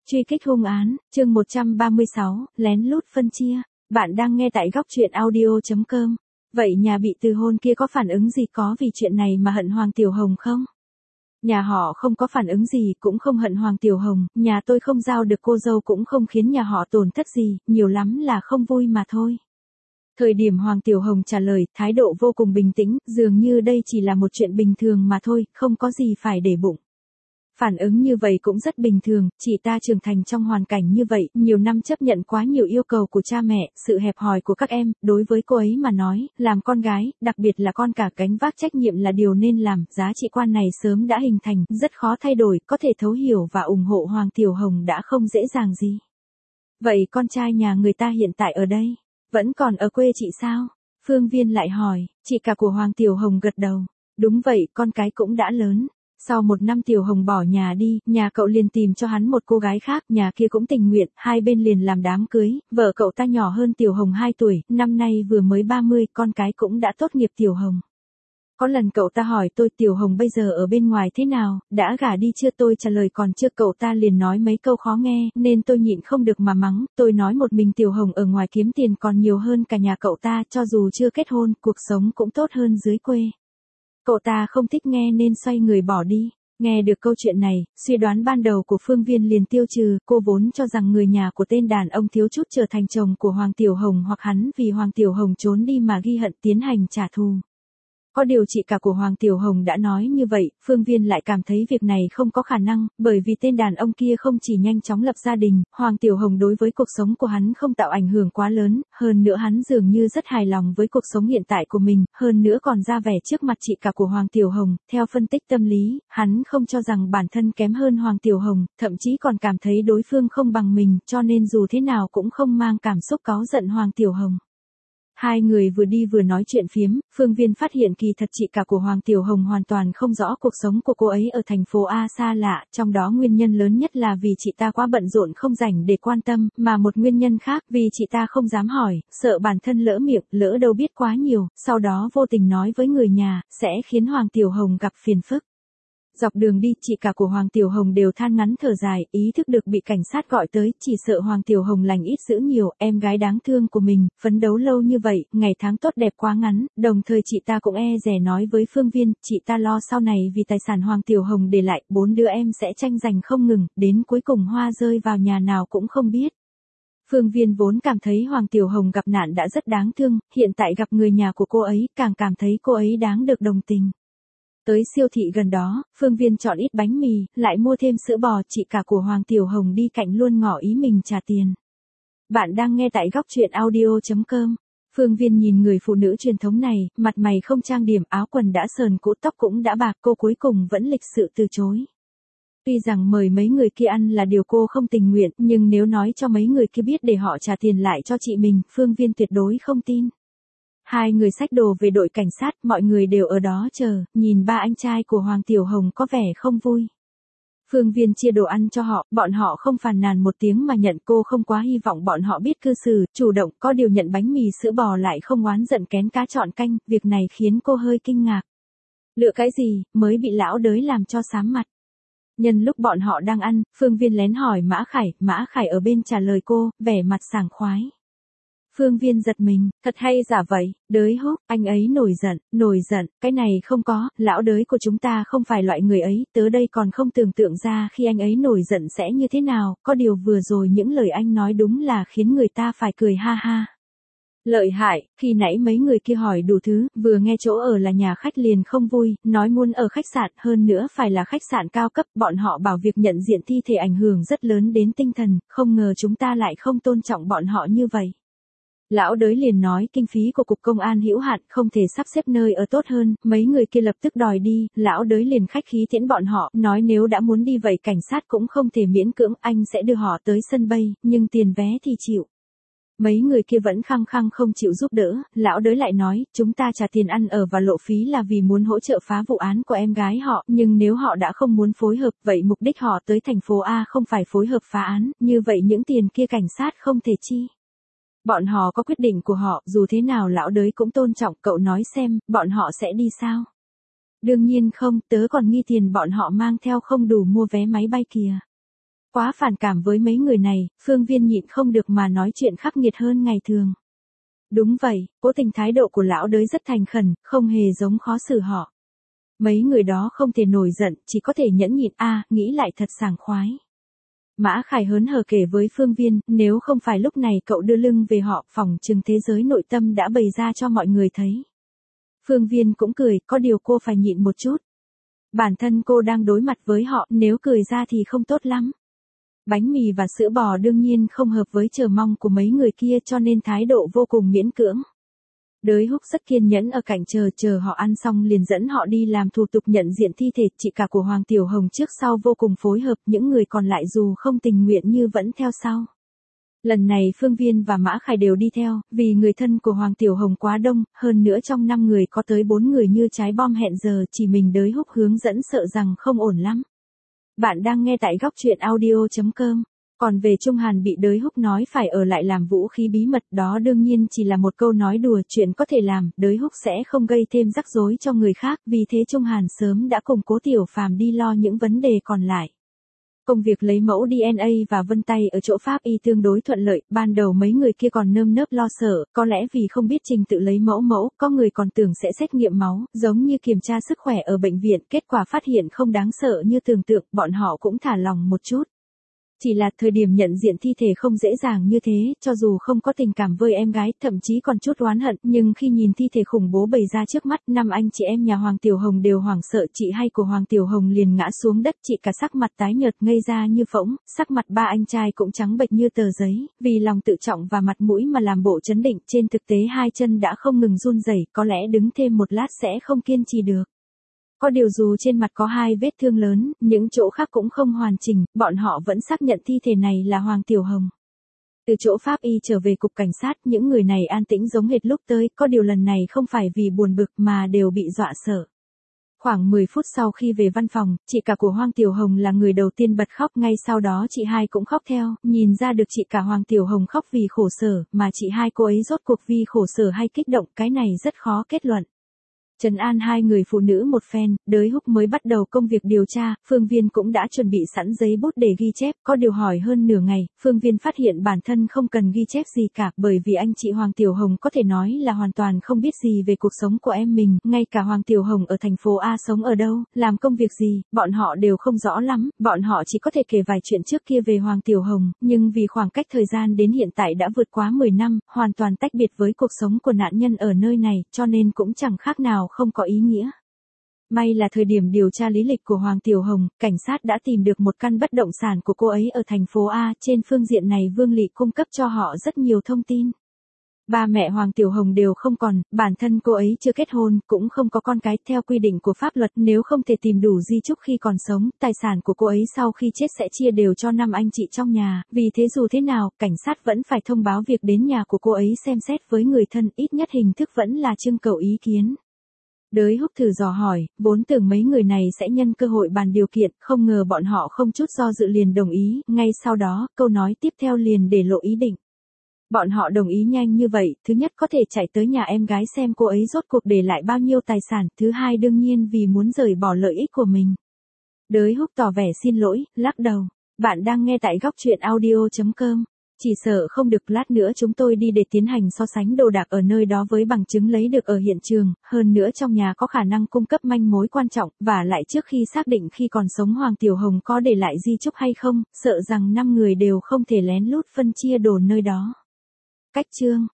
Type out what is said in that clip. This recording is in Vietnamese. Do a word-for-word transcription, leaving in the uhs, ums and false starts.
Truy kích hung án, chương một trăm ba mươi sáu, lén lút phân chia. Bạn đang nghe tại góc truyện audio chấm com. Vậy nhà bị từ hôn kia có phản ứng gì, có vì chuyện này mà hận Hoàng Tiểu Hồng không? Nhà họ không có phản ứng gì, cũng không hận Hoàng Tiểu Hồng, nhà tôi không giao được cô dâu cũng không khiến nhà họ tổn thất gì, nhiều lắm là không vui mà thôi. Thời điểm Hoàng Tiểu Hồng trả lời, thái độ vô cùng bình tĩnh, dường như đây chỉ là một chuyện bình thường mà thôi, không có gì phải để bụng. Phản ứng như vậy cũng rất bình thường, chỉ ta trưởng thành trong hoàn cảnh như vậy, nhiều năm chấp nhận quá nhiều yêu cầu của cha mẹ, sự hẹp hòi của các em, đối với cô ấy mà nói, làm con gái, đặc biệt là con cả, gánh vác trách nhiệm là điều nên làm, giá trị quan này sớm đã hình thành, rất khó thay đổi, có thể thấu hiểu và ủng hộ Hoàng Tiểu Hồng đã không dễ dàng gì. Vậy con trai nhà người ta hiện tại ở đây, vẫn còn ở quê chị sao? Phương Viên lại hỏi, chị cả của Hoàng Tiểu Hồng gật đầu, đúng vậy, con cái cũng đã lớn. Sau một năm Tiểu Hồng bỏ nhà đi, nhà cậu liền tìm cho hắn một cô gái khác, nhà kia cũng tình nguyện, hai bên liền làm đám cưới, vợ cậu ta nhỏ hơn Tiểu Hồng hai tuổi, năm nay vừa mới ba mươi, con cái cũng đã tốt nghiệp Tiểu Hồng. Có lần cậu ta hỏi tôi Tiểu Hồng bây giờ ở bên ngoài thế nào, đã gả đi chưa, tôi trả lời còn chưa, cậu ta liền nói mấy câu khó nghe, nên tôi nhịn không được mà mắng, tôi nói một mình Tiểu Hồng ở ngoài kiếm tiền còn nhiều hơn cả nhà cậu ta, cho dù chưa kết hôn, cuộc sống cũng tốt hơn dưới quê. Cậu ta không thích nghe nên xoay người bỏ đi. Nghe được câu chuyện này, suy đoán ban đầu của Phương Viên liền tiêu trừ, cô vốn cho rằng người nhà của tên đàn ông thiếu chút trở thành chồng của Hoàng Tiểu Hồng hoặc hắn vì Hoàng Tiểu Hồng trốn đi mà ghi hận tiến hành trả thù. Có điều chị cả của Hoàng Tiểu Hồng đã nói như vậy, Phương Viên lại cảm thấy việc này không có khả năng, bởi vì tên đàn ông kia không chỉ nhanh chóng lập gia đình, Hoàng Tiểu Hồng đối với cuộc sống của hắn không tạo ảnh hưởng quá lớn, hơn nữa hắn dường như rất hài lòng với cuộc sống hiện tại của mình, hơn nữa còn ra vẻ trước mặt chị cả của Hoàng Tiểu Hồng, theo phân tích tâm lý, hắn không cho rằng bản thân kém hơn Hoàng Tiểu Hồng, thậm chí còn cảm thấy đối phương không bằng mình, cho nên dù thế nào cũng không mang cảm xúc cáu giận Hoàng Tiểu Hồng. Hai người vừa đi vừa nói chuyện phiếm, Phương Viên phát hiện kỳ thật chị cả của Hoàng Tiểu Hồng hoàn toàn không rõ cuộc sống của cô ấy ở thành phố A xa lạ, trong đó nguyên nhân lớn nhất là vì chị ta quá bận rộn không rảnh để quan tâm, mà một nguyên nhân khác vì chị ta không dám hỏi, sợ bản thân lỡ miệng, lỡ đâu biết quá nhiều, sau đó vô tình nói với người nhà, sẽ khiến Hoàng Tiểu Hồng gặp phiền phức. Dọc đường đi, chị cả của Hoàng Tiểu Hồng đều than ngắn thở dài, ý thức được bị cảnh sát gọi tới, chỉ sợ Hoàng Tiểu Hồng lành ít dữ nhiều, em gái đáng thương của mình, phấn đấu lâu như vậy, ngày tháng tốt đẹp quá ngắn, đồng thời chị ta cũng e dè nói với Phương Viên, chị ta lo sau này vì tài sản Hoàng Tiểu Hồng để lại, bốn đứa em sẽ tranh giành không ngừng, đến cuối cùng hoa rơi vào nhà nào cũng không biết. Phương Viên vốn cảm thấy Hoàng Tiểu Hồng gặp nạn đã rất đáng thương, hiện tại gặp người nhà của cô ấy, càng cảm thấy cô ấy đáng được đồng tình. Tới siêu thị gần đó, Phương Viên chọn ít bánh mì, lại mua thêm sữa bò, chị cả của Hoàng Tiểu Hồng đi cạnh luôn ngỏ ý mình trả tiền. Bạn đang nghe tại góc truyện audio chấm com. Phương Viên nhìn người phụ nữ truyền thống này, mặt mày không trang điểm, áo quần đã sờn cũ, tóc cũng đã bạc, cô cuối cùng vẫn lịch sự từ chối. Tuy rằng mời mấy người kia ăn là điều cô không tình nguyện, nhưng nếu nói cho mấy người kia biết để họ trả tiền lại cho chị mình, Phương Viên tuyệt đối không tin. Hai người xách đồ về đội cảnh sát, mọi người đều ở đó chờ, nhìn ba anh trai của Hoàng Tiểu Hồng có vẻ không vui. Phương Viên chia đồ ăn cho họ, bọn họ không phàn nàn một tiếng mà nhận, cô không quá hy vọng bọn họ biết cư xử, chủ động, có điều nhận bánh mì sữa bò lại không oán giận kén cá chọn canh, việc này khiến cô hơi kinh ngạc. Lựa cái gì, mới bị lão đới làm cho xám mặt. Nhân lúc bọn họ đang ăn, Phương Viên lén hỏi Mã Khải, Mã Khải ở bên trả lời cô, vẻ mặt sảng khoái. Phương Viên giật mình, thật hay giả vậy, đới húc, anh ấy nổi giận, nổi giận, cái này không có, lão đới của chúng ta không phải loại người ấy, tớ đây còn không tưởng tượng ra khi anh ấy nổi giận sẽ như thế nào, có điều vừa rồi những lời anh nói đúng là khiến người ta phải cười ha ha. Lợi hại, khi nãy mấy người kia hỏi đủ thứ, vừa nghe chỗ ở là nhà khách liền không vui, nói muốn ở khách sạn, hơn nữa phải là khách sạn cao cấp, bọn họ bảo việc nhận diện thi thể ảnh hưởng rất lớn đến tinh thần, không ngờ chúng ta lại không tôn trọng bọn họ như vậy. Lão đới liền nói kinh phí của cục công an hữu hạn không thể sắp xếp nơi ở tốt hơn, mấy người kia lập tức đòi đi, lão đới liền khách khí tiễn bọn họ, nói nếu đã muốn đi vậy cảnh sát cũng không thể miễn cưỡng, anh sẽ đưa họ tới sân bay, nhưng tiền vé thì chịu. Mấy người kia vẫn khăng khăng không chịu giúp đỡ, lão đới lại nói, chúng ta trả tiền ăn ở và lộ phí là vì muốn hỗ trợ phá vụ án của em gái họ, nhưng nếu họ đã không muốn phối hợp, vậy mục đích họ tới thành phố A không phải phối hợp phá án, như vậy những tiền kia cảnh sát không thể chi. Bọn họ có quyết định của họ, dù thế nào lão đới cũng tôn trọng, cậu nói xem, bọn họ sẽ đi sao? Đương nhiên không, tớ còn nghi tiền bọn họ mang theo không đủ mua vé máy bay kìa. Quá phản cảm với mấy người này, Phương Viên nhịn không được mà nói chuyện khắc nghiệt hơn ngày thường. Đúng vậy, cố tình thái độ của lão đới rất thành khẩn, không hề giống khó xử họ. Mấy người đó không thể nổi giận, chỉ có thể nhẫn nhịn a, à, nghĩ lại thật sảng khoái. Mã Khải hớn hở kể với Phương Viên, nếu không phải lúc này cậu đưa lưng về họ, phòng trừng thế giới nội tâm đã bày ra cho mọi người thấy. Phương Viên cũng cười, có điều cô phải nhịn một chút. Bản thân cô đang đối mặt với họ, nếu cười ra thì không tốt lắm. Bánh mì và sữa bò đương nhiên không hợp với chờ mong của mấy người kia cho nên thái độ vô cùng miễn cưỡng. Đới Húc rất kiên nhẫn ở cạnh chờ chờ họ ăn xong liền dẫn họ đi làm thủ tục nhận diện thi thể. Chị cả của Hoàng Tiểu Hồng trước sau vô cùng phối hợp, những người còn lại dù không tình nguyện như vẫn theo sau. Lần này Phương Viên và Mã Khải đều đi theo, vì người thân của Hoàng Tiểu Hồng quá đông, hơn nữa trong năm người có tới bốn người như trái bom hẹn giờ, chỉ mình Đới Húc hướng dẫn sợ rằng không ổn lắm. Bạn đang nghe tại góc truyện audio chấm com. Còn về Trung Hàn bị Đới Húc nói phải ở lại làm vũ khí bí mật, đó đương nhiên chỉ là một câu nói đùa, chuyện có thể làm, Đới Húc sẽ không gây thêm rắc rối cho người khác, vì thế Trung Hàn sớm đã cùng Cố Tiểu Phàm đi lo những vấn đề còn lại. Công việc lấy mẫu đê en a và vân tay ở chỗ Pháp Y tương đối thuận lợi, ban đầu mấy người kia còn nơm nớp lo sợ, có lẽ vì không biết trình tự lấy mẫu mẫu, có người còn tưởng sẽ xét nghiệm máu, giống như kiểm tra sức khỏe ở bệnh viện, kết quả phát hiện không đáng sợ như tưởng tượng, bọn họ cũng thả lòng một chút. Chỉ là thời điểm nhận diện thi thể không dễ dàng như thế, cho dù không có tình cảm với em gái, thậm chí còn chút oán hận, nhưng khi nhìn thi thể khủng bố bày ra trước mắt, năm anh chị em nhà Hoàng Tiểu Hồng đều hoảng sợ, chị hai của Hoàng Tiểu Hồng liền ngã xuống đất, chị cả sắc mặt tái nhợt ngây ra như phỗng, sắc mặt ba anh trai cũng trắng bệch như tờ giấy, vì lòng tự trọng và mặt mũi mà làm bộ trấn định, trên thực tế hai chân đã không ngừng run rẩy, có lẽ đứng thêm một lát sẽ không kiên trì được. Có điều dù trên mặt có hai vết thương lớn, những chỗ khác cũng không hoàn chỉnh, bọn họ vẫn xác nhận thi thể này là Hoàng Tiểu Hồng. Từ chỗ Pháp Y trở về cục cảnh sát, những người này an tĩnh giống hệt lúc tới, có điều lần này không phải vì buồn bực mà đều bị dọa sợ. Khoảng mười phút sau khi về văn phòng, chị cả của Hoàng Tiểu Hồng là người đầu tiên bật khóc, ngay sau đó chị hai cũng khóc theo, nhìn ra được chị cả Hoàng Tiểu Hồng khóc vì khổ sở, mà chị hai cô ấy rốt cuộc vì khổ sở hay kích động, cái này rất khó kết luận. Trấn an hai người phụ nữ một phen, Đới Húc mới bắt đầu công việc điều tra, Phương Viên cũng đã chuẩn bị sẵn giấy bút để ghi chép, có điều hỏi hơn nửa ngày, Phương Viên phát hiện bản thân không cần ghi chép gì cả, bởi vì anh chị Hoàng Tiểu Hồng có thể nói là hoàn toàn không biết gì về cuộc sống của em mình, ngay cả Hoàng Tiểu Hồng ở thành phố A sống ở đâu, làm công việc gì, bọn họ đều không rõ lắm, bọn họ chỉ có thể kể vài chuyện trước kia về Hoàng Tiểu Hồng, nhưng vì khoảng cách thời gian đến hiện tại đã vượt quá mười năm, hoàn toàn tách biệt với cuộc sống của nạn nhân ở nơi này, cho nên cũng chẳng khác nào không có ý nghĩa. May là thời điểm điều tra lý lịch của Hoàng Tiểu Hồng, cảnh sát đã tìm được một căn bất động sản của cô ấy ở thành phố A, trên phương diện này Vương Lị cung cấp cho họ rất nhiều thông tin. Ba mẹ Hoàng Tiểu Hồng đều không còn, bản thân cô ấy chưa kết hôn, cũng không có con cái, theo quy định của pháp luật nếu không thể tìm đủ di chúc khi còn sống, tài sản của cô ấy sau khi chết sẽ chia đều cho năm anh chị trong nhà, vì thế dù thế nào, cảnh sát vẫn phải thông báo việc đến nhà của cô ấy xem xét với người thân, ít nhất hình thức vẫn là trưng cầu ý kiến. Đới Húc thử dò hỏi, vốn tưởng mấy người này sẽ nhân cơ hội bàn điều kiện, không ngờ bọn họ không chút do dự liền đồng ý, ngay sau đó, câu nói tiếp theo liền để lộ ý định. Bọn họ đồng ý nhanh như vậy, thứ nhất có thể chạy tới nhà em gái xem cô ấy rốt cuộc để lại bao nhiêu tài sản, thứ hai đương nhiên vì muốn rời bỏ lợi ích của mình. Đới Húc tỏ vẻ xin lỗi, lắc đầu. Bạn đang nghe tại góc truyện audio chấm com. Chỉ sợ không được, lát nữa chúng tôi đi để tiến hành so sánh đồ đạc ở nơi đó với bằng chứng lấy được ở hiện trường, hơn nữa trong nhà có khả năng cung cấp manh mối quan trọng, và lại trước khi xác định khi còn sống Hoàng Tiểu Hồng có để lại di chúc hay không, sợ rằng năm người đều không thể lén lút phân chia đồ nơi đó. Cách chương